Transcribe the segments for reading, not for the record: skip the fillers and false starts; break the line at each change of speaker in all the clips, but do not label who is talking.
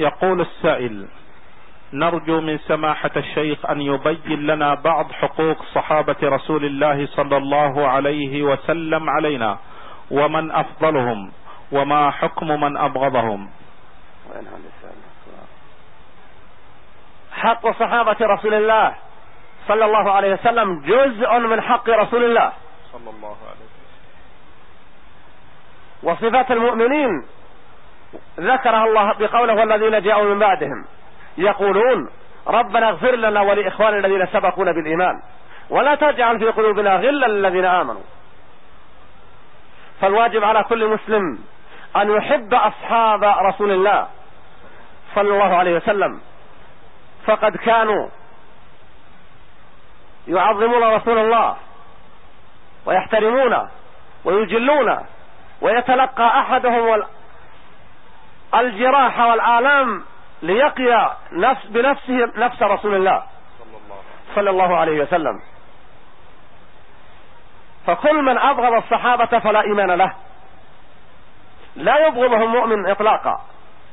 يقول السائل: نرجو من سماحة الشيخ أن يبين لنا بعض حقوق صحابة رسول الله صلى الله عليه وسلم علينا، ومن أفضلهم، وما حكم من أبغضهم.
حق صحابة رسول الله صلى الله عليه وسلم جزء من حق رسول الله
صلى الله عليه وسلم.
وصفات المؤمنين ذكرها الله بقوله: والذين جاءوا من بعدهم يقولون ربنا اغفر لنا ولإخواننا الذين سبقونا بالإيمان ولا تجعل في قلوبنا غلا للذين آمنوا. فالواجب على كل مسلم أن يحب أصحاب رسول الله صلى الله عليه وسلم، فقد كانوا يعظمون رسول الله ويحترمونه ويجلونه، ويتلقى أحدهم الجراح والآلام ليقي بنفسه نفس رسول الله صلى الله عليه وسلم. فكل من أبغض الصحابة فلا إيمان له، لا يبغضهم مؤمن إطلاقا.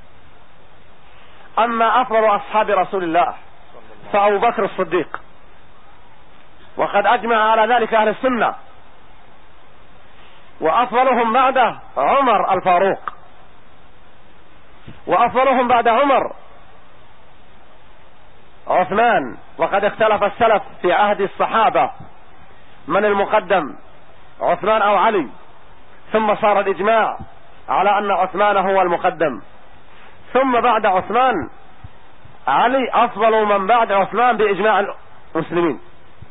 أما أفضل أصحاب رسول الله فأبو بكر الصديق، وقد أجمع على ذلك أهل السنة، وأفضلهم بعده عمر الفاروق، وأفضلهم بعد عمر عثمان. وقد اختلف السلف في عهد الصحابة من المقدم، عثمان أو علي، ثم صار الإجماع على أن عثمان هو المقدم، ثم بعد عثمان علي أفضل من بعد عثمان بإجماع المسلمين.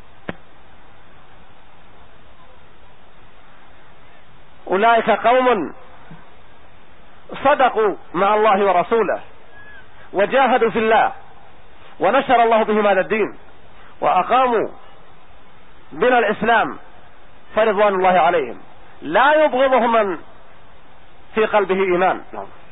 أولئك قوم صدقوا مع الله ورسوله وجاهدوا في الله ونشر الله بهم هذا الدين وأقاموا بنا الإسلام، فرضوان الله عليهم لا يبغضهم من في قلبه إيمان.